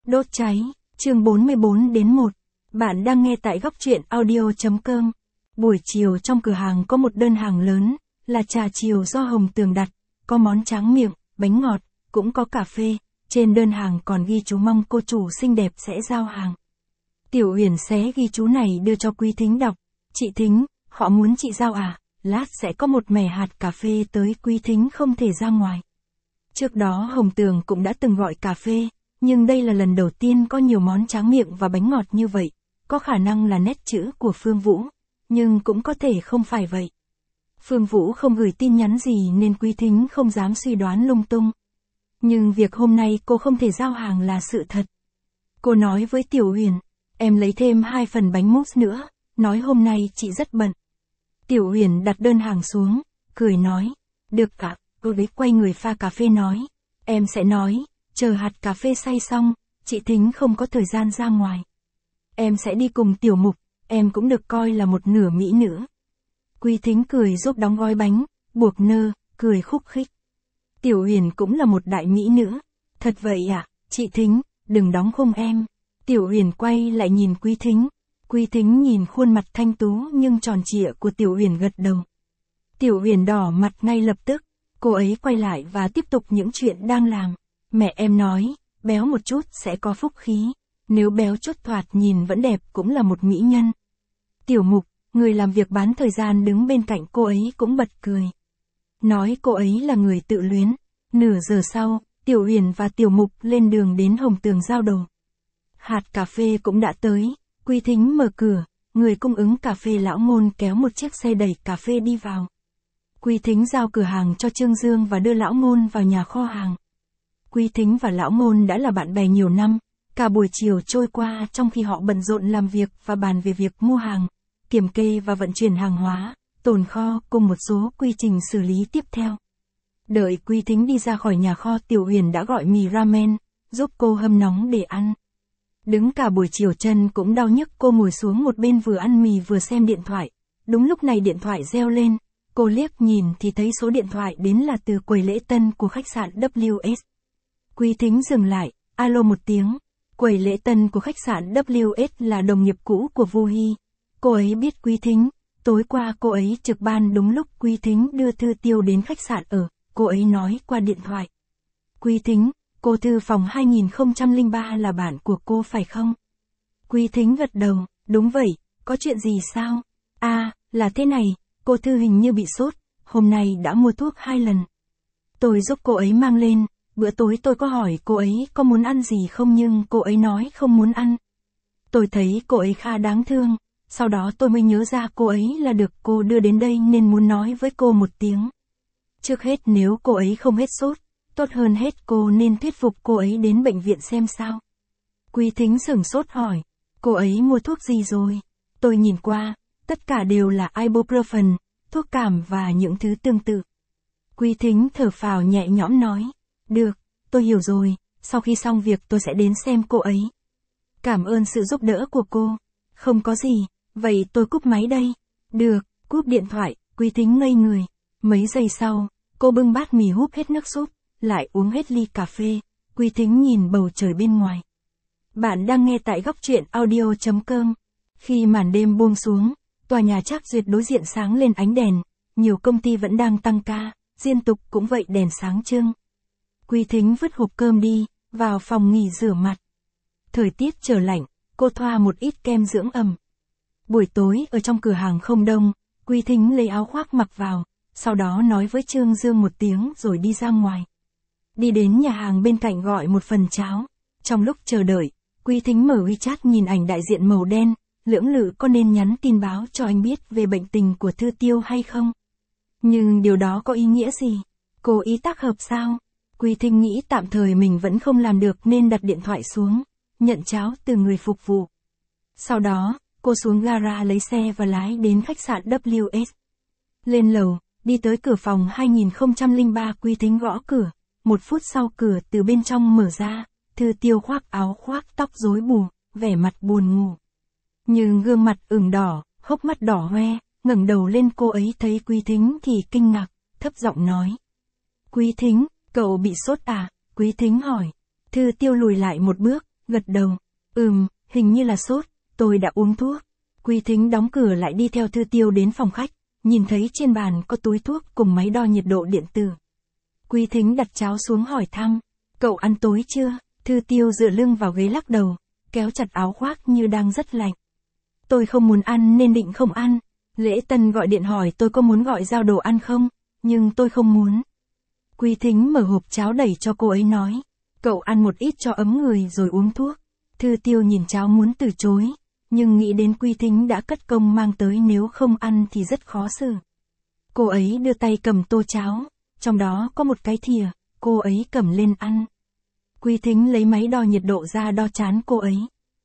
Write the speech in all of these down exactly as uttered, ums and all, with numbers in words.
Đốt cháy, chương bốn mươi bốn đến một. Bạn đang nghe tại góc truyện audio chấm com. Buổi chiều trong cửa hàng có một đơn hàng lớn, là trà chiều do Hồng Tường đặt, có món tráng miệng, bánh ngọt, cũng có cà phê, trên đơn hàng còn ghi chú mong cô chủ xinh đẹp sẽ giao hàng. Tiểu Uyển xé ghi chú này đưa cho Quý Thính đọc. Chị Thính, họ muốn chị giao à, lát sẽ có một mẻ hạt cà phê tới, Quý Thính không thể ra ngoài. Trước đó Hồng Tường cũng đã từng gọi cà phê, nhưng đây là lần đầu tiên có nhiều món tráng miệng và bánh ngọt như vậy, có khả năng là nét chữ của Phương Vũ, nhưng cũng có thể không phải vậy. Phương Vũ không gửi tin nhắn gì nên Quý Thính không dám suy đoán lung tung. Nhưng việc hôm nay cô không thể giao hàng là sự thật. Cô nói với Tiểu Uyển, em lấy thêm hai phần bánh mousse nữa, nói hôm nay chị rất bận. Tiểu Uyển đặt đơn hàng xuống, cười nói, được ạ. Cô ấy quay người pha cà phê nói, em sẽ nói, chờ hạt cà phê xay xong, chị Thính không có thời gian ra ngoài. Em sẽ đi cùng Tiểu Mục, em cũng được coi là một nửa mỹ nữ. Quý Thính cười giúp đóng gói bánh, buộc nơ, cười khúc khích. Tiểu Uyển cũng là một đại mỹ nữ. Thật vậy à, chị Thính, đừng đóng khung em. Tiểu Uyển quay lại nhìn Quý Thính. Quý Thính nhìn khuôn mặt thanh tú nhưng tròn trịa của Tiểu Uyển gật đầu. Tiểu Uyển đỏ mặt ngay lập tức. Cô ấy quay lại và tiếp tục những chuyện đang làm. Mẹ em nói, béo một chút sẽ có phúc khí. Nếu béo chút thoạt nhìn vẫn đẹp cũng là một mỹ nhân. Tiểu Mục, người làm việc bán thời gian đứng bên cạnh cô ấy cũng bật cười. Nói cô ấy là người tự luyến. Nửa giờ sau, Tiểu Uyển và Tiểu Mục lên đường đến Hồng Tường giao đồ. Hạt cà phê cũng đã tới. Quý Thính mở cửa, người cung ứng cà phê Lão Ngôn kéo một chiếc xe đẩy cà phê đi vào. Quý Thính giao cửa hàng cho Trương Dương và đưa Lão Ngôn vào nhà kho hàng. Quý Thính và Lão Ngôn đã là bạn bè nhiều năm, cả buổi chiều trôi qua trong khi họ bận rộn làm việc và bàn về việc mua hàng, kiểm kê và vận chuyển hàng hóa, tồn kho cùng một số quy trình xử lý tiếp theo. Đợi Quý Thính đi ra khỏi nhà kho, Tiểu Uyển đã gọi mì ramen, giúp cô hâm nóng để ăn. Đứng cả buổi chiều chân cũng đau nhức, cô ngồi xuống một bên vừa ăn mì vừa xem điện thoại. Đúng lúc này điện thoại reo lên. Cô liếc nhìn thì thấy số điện thoại đến là từ quầy lễ tân của khách sạn W S. Quý Thính dừng lại, alo một tiếng. Quầy lễ tân của khách sạn W S là đồng nghiệp cũ của Vu Hy. Cô ấy biết Quý Thính, tối qua cô ấy trực ban đúng lúc Quý Thính đưa Thư Tiêu đến khách sạn ở, cô ấy nói qua điện thoại. Quý Thính, cô Thư phòng hai nghìn không trăm lẻ ba là bạn của cô phải không? Quý Thính gật đầu, đúng vậy, có chuyện gì sao? À, là thế này. Cô Thư hình như bị sốt, hôm nay đã mua thuốc hai lần. Tôi giúp cô ấy mang lên, bữa tối tôi có hỏi cô ấy có muốn ăn gì không nhưng cô ấy nói không muốn ăn. Tôi thấy cô ấy khá đáng thương, sau đó tôi mới nhớ ra cô ấy là được cô đưa đến đây nên muốn nói với cô một tiếng. Trước hết nếu cô ấy không hết sốt, tốt hơn hết cô nên thuyết phục cô ấy đến bệnh viện xem sao. Quý Thính sửng sốt hỏi, cô ấy mua thuốc gì rồi? Tôi nhìn qua. Tất cả đều là ibuprofen, thuốc cảm và những thứ tương tự. Quý Thính thở phào nhẹ nhõm nói, được, tôi hiểu rồi, sau khi xong việc tôi sẽ đến xem cô ấy. Cảm ơn sự giúp đỡ của cô. Không có gì, vậy tôi cúp máy đây. Được, cúp điện thoại, Quý Thính ngây người. Mấy giây sau, cô bưng bát mì húp hết nước súp, lại uống hết ly cà phê. Quý Thính nhìn bầu trời bên ngoài. Bạn đang nghe tại góc truyện audio chấm com. Khi màn đêm buông xuống, tòa nhà Trác Duyệt đối diện sáng lên ánh đèn, nhiều công ty vẫn đang tăng ca, Diên Tục cũng vậy, đèn sáng trưng. Quý Thính vứt hộp cơm đi, vào phòng nghỉ rửa mặt. Thời tiết trở lạnh, cô thoa một ít kem dưỡng ẩm. Buổi tối ở trong cửa hàng không đông, Quý Thính lấy áo khoác mặc vào, sau đó nói với Trương Dương một tiếng rồi đi ra ngoài. Đi đến nhà hàng bên cạnh gọi một phần cháo. Trong lúc chờ đợi, Quý Thính mở WeChat nhìn ảnh đại diện màu đen. Lưỡng lự có nên nhắn tin báo cho anh biết về bệnh tình của Thư Tiêu hay không? Nhưng điều đó có ý nghĩa gì? Cô ý tác hợp sao? Quý Thính nghĩ tạm thời mình vẫn không làm được nên đặt điện thoại xuống, nhận cháo từ người phục vụ. Sau đó, cô xuống gara lấy xe và lái đến khách sạn W S. Lên lầu, đi tới cửa phòng hai nghìn không trăm lẻ ba, Quý Thính gõ cửa. Một phút sau cửa từ bên trong mở ra, Thư Tiêu khoác áo khoác tóc rối bù, vẻ mặt buồn ngủ. Nhưng gương mặt ửng đỏ, hốc mắt đỏ hoe, ngẩng đầu lên cô ấy thấy Quý Thính thì kinh ngạc, thấp giọng nói. Quý Thính, cậu bị sốt à? Quý Thính hỏi. Thư Tiêu lùi lại một bước, gật đầu. Ừm, hình như là sốt, tôi đã uống thuốc. Quý Thính đóng cửa lại đi theo Thư Tiêu đến phòng khách, nhìn thấy trên bàn có túi thuốc cùng máy đo nhiệt độ điện tử. Quý Thính đặt cháo xuống hỏi thăm, cậu ăn tối chưa? Thư Tiêu dựa lưng vào ghế lắc đầu, kéo chặt áo khoác như đang rất lạnh. Tôi không muốn ăn nên định không ăn. Lễ Tân gọi điện hỏi tôi có muốn gọi giao đồ ăn không, nhưng tôi không muốn. Quý Thính mở hộp cháo đẩy cho cô ấy nói, cậu ăn một ít cho ấm người rồi uống thuốc. Thư Tiêu nhìn cháo muốn từ chối, nhưng nghĩ đến Quý Thính đã cất công mang tới nếu không ăn thì rất khó xử. Cô ấy đưa tay cầm tô cháo, trong đó có một cái thìa, cô ấy cầm lên ăn. Quý Thính lấy máy đo nhiệt độ ra đo trán cô ấy.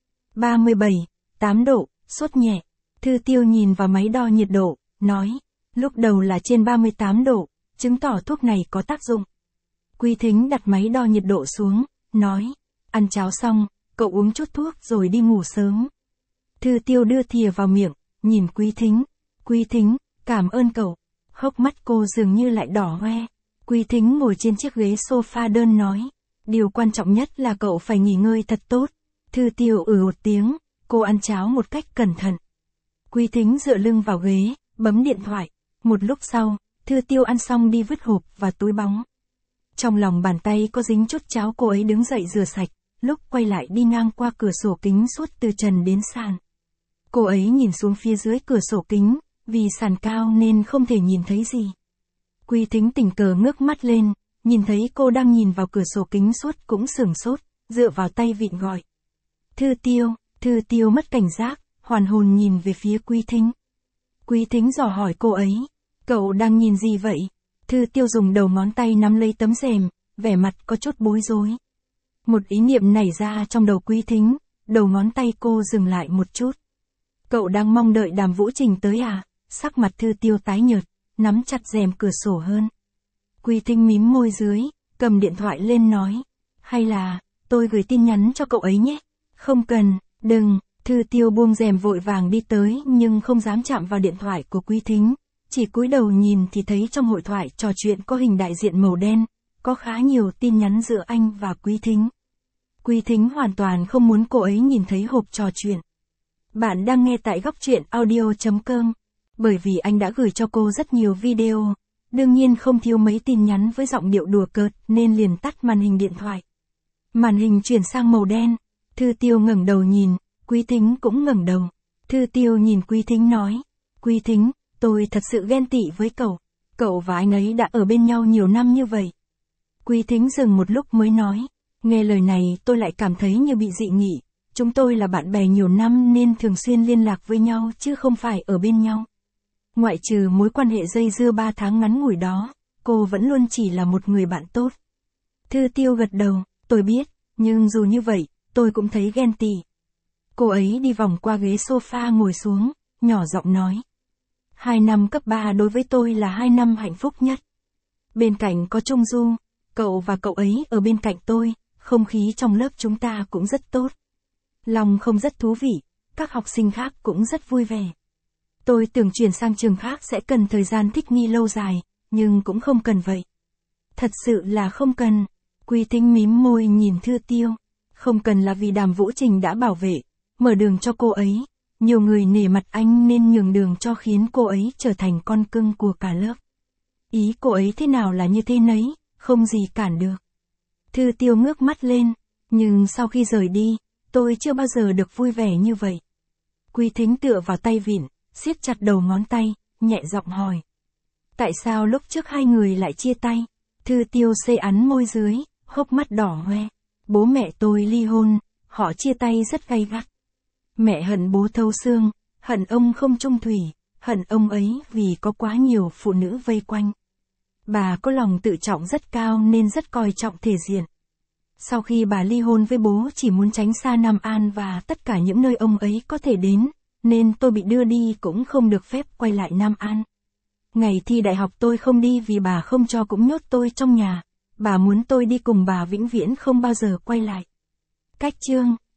ba mươi bảy, tám độ, sốt nhẹ. Thư Tiêu nhìn vào máy đo nhiệt độ, nói, lúc đầu là trên ba mươi tám độ, chứng tỏ thuốc này có tác dụng. Quý Thính đặt máy đo nhiệt độ xuống, nói, ăn cháo xong, cậu uống chút thuốc rồi đi ngủ sớm. Thư Tiêu đưa thìa vào miệng, nhìn Quý Thính. Quý Thính, cảm ơn cậu. Hốc mắt cô dường như lại đỏ hoe. Quý Thính ngồi trên chiếc ghế sofa đơn nói, điều quan trọng nhất là cậu phải nghỉ ngơi thật tốt. Thư Tiêu ừ một tiếng, cô ăn cháo một cách cẩn thận. Quý Thính dựa lưng vào ghế, bấm điện thoại. Một lúc sau, Thư Tiêu ăn xong đi vứt hộp và túi bóng. Trong lòng bàn tay có dính chút cháo, cô ấy đứng dậy rửa sạch, lúc quay lại đi ngang qua cửa sổ kính suốt từ trần đến sàn. Cô ấy nhìn xuống phía dưới cửa sổ kính, vì sàn cao nên không thể nhìn thấy gì. Quý Thính tình cờ ngước mắt lên, nhìn thấy cô đang nhìn vào cửa sổ kính suốt cũng sửng sốt, dựa vào tay vịn gọi. Thư Tiêu, Thư Tiêu mất cảnh giác, hoàn hồn nhìn về phía Quý Thính. Quý Thính dò hỏi cô ấy, cậu đang nhìn gì vậy? Thư Tiêu dùng đầu ngón tay nắm lấy tấm rèm, vẻ mặt có chút bối rối. Một ý niệm nảy ra trong đầu Quý Thính, đầu ngón tay cô dừng lại một chút. Cậu đang mong đợi Đàm Vũ Trình tới à? Sắc mặt Thư Tiêu tái nhợt, nắm chặt rèm cửa sổ hơn. Quý Thính mím môi dưới, cầm điện thoại lên nói, hay là, tôi gửi tin nhắn cho cậu ấy nhé? Không cần, đừng. Thư Tiêu buông rèm vội vàng đi tới nhưng không dám chạm vào điện thoại của Quý Thính, chỉ cúi đầu nhìn thì thấy trong hội thoại trò chuyện có hình đại diện màu đen, có khá nhiều tin nhắn giữa anh và Quý Thính. Quý Thính hoàn toàn không muốn cô ấy nhìn thấy hộp trò chuyện. Bạn đang nghe tại góc truyện audio chấm com. Bởi vì anh đã gửi cho cô rất nhiều video, đương nhiên không thiếu mấy tin nhắn với giọng điệu đùa cợt nên liền tắt màn hình điện thoại. Màn hình chuyển sang màu đen, Thư Tiêu ngẩng đầu nhìn, Quý Thính cũng ngẩng đầu. Thư Tiêu nhìn Quý Thính nói, Quý Thính, tôi thật sự ghen tị với cậu, cậu và anh ấy đã ở bên nhau nhiều năm như vậy. Quý Thính dừng một lúc mới nói, nghe lời này tôi lại cảm thấy như bị dị nghị, chúng tôi là bạn bè nhiều năm nên thường xuyên liên lạc với nhau chứ không phải ở bên nhau. Ngoại trừ mối quan hệ dây dưa ba tháng ngắn ngủi đó, cô vẫn luôn chỉ là một người bạn tốt. Thư Tiêu gật đầu, tôi biết, nhưng dù như vậy, tôi cũng thấy ghen tị. Cô ấy đi vòng qua ghế sofa ngồi xuống, nhỏ giọng nói. Hai năm cấp ba đối với tôi là hai năm hạnh phúc nhất. Bên cạnh có Trung Du, cậu và cậu ấy ở bên cạnh tôi, không khí trong lớp chúng ta cũng rất tốt. Long không rất thú vị, các học sinh khác cũng rất vui vẻ. Tôi tưởng chuyển sang trường khác sẽ cần thời gian thích nghi lâu dài, nhưng cũng không cần vậy. Thật sự là không cần. Quý Thính mím môi nhìn Thư Tiêu. Không cần là vì Đàm Vũ Trình đã bảo vệ, mở đường cho cô ấy. Nhiều người nể mặt anh nên nhường đường cho khiến cô ấy trở thành con cưng của cả lớp. Ý cô ấy thế nào là như thế nấy, không gì cản được. Thư Tiêu ngước mắt lên, nhưng sau khi rời đi, tôi chưa bao giờ được vui vẻ như vậy. Quý Thính tựa vào tay vịn, siết chặt đầu ngón tay, nhẹ giọng hỏi. Tại sao lúc trước hai người lại chia tay? Thư Tiêu xê ắn môi dưới, hốc mắt đỏ hoe. Bố mẹ tôi ly hôn, họ chia tay rất gay gắt. Mẹ hận bố thấu xương, hận ông không trung thủy, hận ông ấy vì có quá nhiều phụ nữ vây quanh. Bà có lòng tự trọng rất cao nên rất coi trọng thể diện. Sau khi bà ly hôn với bố chỉ muốn tránh xa Nam An và tất cả những nơi ông ấy có thể đến, nên tôi bị đưa đi cũng không được phép quay lại Nam An. Ngày thi đại học tôi không đi vì bà không cho cũng nhốt tôi trong nhà. Bà muốn tôi đi cùng bà vĩnh viễn không bao giờ quay lại. Cách chương